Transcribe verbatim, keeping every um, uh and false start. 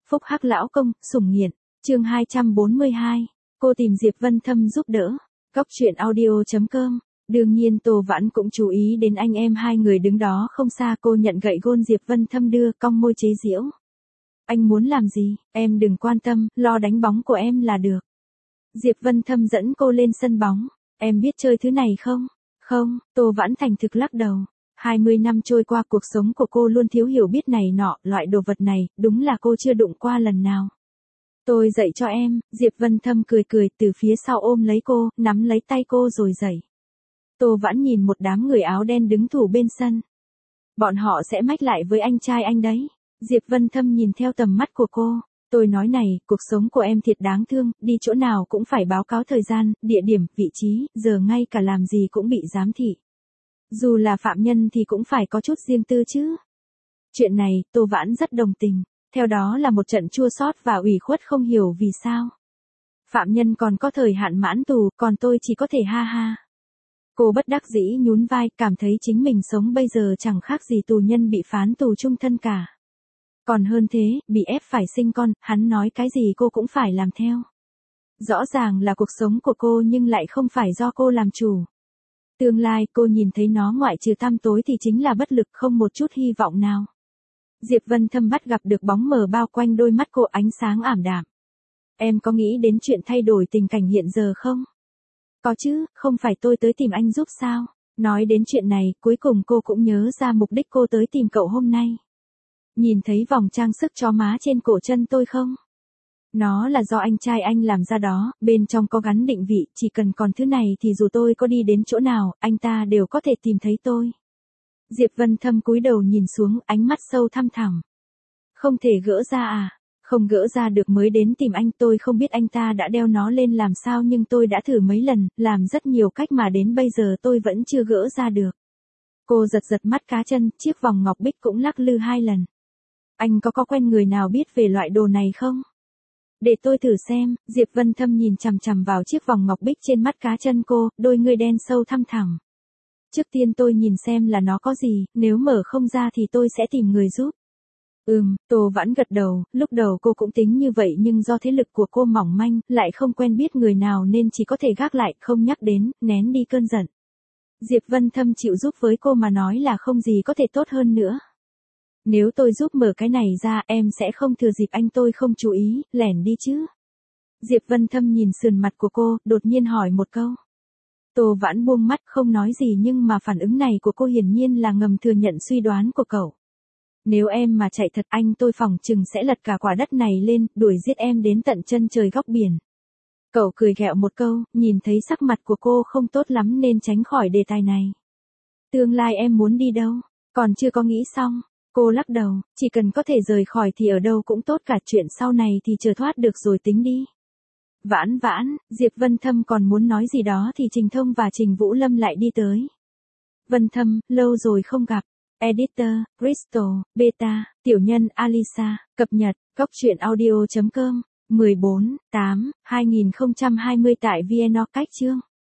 Phúc hắc lão công, sủng nghiện. Chương hai trăm bốn mươi hai. Cô tìm Diệp Vân Thâm giúp đỡ. Cóc truyện audio chấm com. Đương nhiên Tô Vãn cũng chú ý đến anh em hai người đứng đó không xa, cô nhận gậy gôn Diệp Vân Thâm đưa, cong môi chế giễu. Anh muốn làm gì, em đừng quan tâm, lo đánh bóng của em là được. Diệp Vân Thâm dẫn cô lên sân bóng. Em biết chơi thứ này không? Không, Tô Vãn thành thực lắc đầu. hai mươi năm trôi qua, cuộc sống của cô luôn thiếu hiểu biết này nọ, loại đồ vật này, đúng là cô chưa đụng qua lần nào. Tôi dạy cho em, Diệp Vân Thâm cười cười từ phía sau ôm lấy cô, nắm lấy tay cô rồi dạy. Tô Vãn nhìn một đám người áo đen đứng thủ bên sân. Bọn họ sẽ mách lại với anh trai anh đấy. Diệp Vân Thâm nhìn theo tầm mắt của cô. Tôi nói này, cuộc sống của em thiệt đáng thương, đi chỗ nào cũng phải báo cáo thời gian, địa điểm, vị trí, giờ ngay cả làm gì cũng bị giám thị. Dù là phạm nhân thì cũng phải có chút riêng tư chứ. Chuyện này, Tô Vãn rất đồng tình. Theo đó là một trận chua xót và ủy khuất không hiểu vì sao. Phạm nhân còn có thời hạn mãn tù, còn tôi chỉ có thể ha ha. Cô bất đắc dĩ nhún vai, cảm thấy chính mình sống bây giờ chẳng khác gì tù nhân bị phán tù chung thân cả. Còn hơn thế, bị ép phải sinh con, hắn nói cái gì cô cũng phải làm theo. Rõ ràng là cuộc sống của cô nhưng lại không phải do cô làm chủ. Tương lai cô nhìn thấy nó ngoại trừ tăm tối thì chính là bất lực, không một chút hy vọng nào. Diệp Vân Thâm bắt gặp được bóng mờ bao quanh đôi mắt cô, ánh sáng ảm đạm. Em có nghĩ đến chuyện thay đổi tình cảnh hiện giờ không? Có chứ, không phải tôi tới tìm anh giúp sao? Nói đến chuyện này, cuối cùng cô cũng nhớ ra mục đích cô tới tìm cậu hôm nay. Nhìn thấy vòng trang sức chó má trên cổ chân tôi không? Nó là do anh trai anh làm ra đó, bên trong có gắn định vị, chỉ cần còn thứ này thì dù tôi có đi đến chỗ nào, anh ta đều có thể tìm thấy tôi. Diệp Vân Thâm cúi đầu nhìn xuống, ánh mắt sâu thăm thẳm. Không thể gỡ ra à? Không gỡ ra được mới đến tìm anh, tôi không biết anh ta đã đeo nó lên làm sao nhưng tôi đã thử mấy lần, làm rất nhiều cách mà đến bây giờ tôi vẫn chưa gỡ ra được. Cô giật giật mắt cá chân, chiếc vòng ngọc bích cũng lắc lư hai lần. Anh có có quen người nào biết về loại đồ này không? Để tôi thử xem. Diệp Vân Thâm nhìn chằm chằm vào chiếc vòng ngọc bích trên mắt cá chân cô, đôi người đen sâu thăm thẳm. Trước tiên tôi nhìn xem là nó có gì, nếu mở không ra thì tôi sẽ tìm người giúp. Ừm, Tô Vãn gật đầu, lúc đầu cô cũng tính như vậy nhưng do thế lực của cô mỏng manh, lại không quen biết người nào nên chỉ có thể gác lại, không nhắc đến, nén đi cơn giận. Diệp Vân Thâm chịu giúp với cô mà nói là không gì có thể tốt hơn nữa. Nếu tôi giúp mở cái này ra, em sẽ không thừa dịp anh tôi không chú ý, lẻn đi chứ. Diệp Vân Thâm nhìn sườn mặt của cô, đột nhiên hỏi một câu. Tô Vãn buông mắt không nói gì nhưng mà phản ứng này của cô hiển nhiên là ngầm thừa nhận suy đoán của cậu. Nếu em mà chạy thật anh tôi phỏng chừng sẽ lật cả quả đất này lên, đuổi giết em đến tận chân trời góc biển. Cậu cười ghẹo một câu, nhìn thấy sắc mặt của cô không tốt lắm nên tránh khỏi đề tài này. Tương lai em muốn đi đâu? Còn chưa có nghĩ xong. Cô lắc đầu, chỉ cần có thể rời khỏi thì ở đâu cũng tốt cả, chuyện sau này thì chờ thoát được rồi tính đi. Vãn vãn, Diệp Vân Thâm còn muốn nói gì đó thì Trình Thông và Trình Vũ Lâm lại đi tới. Vân Thâm, lâu rồi không gặp. Editor, Crystal, Beta, tiểu nhân Alisa, cập nhật, cóc truyện audio chấm com, mười bốn, tám, hai nghìn không trăm hai mươi tại Vienna cách chương.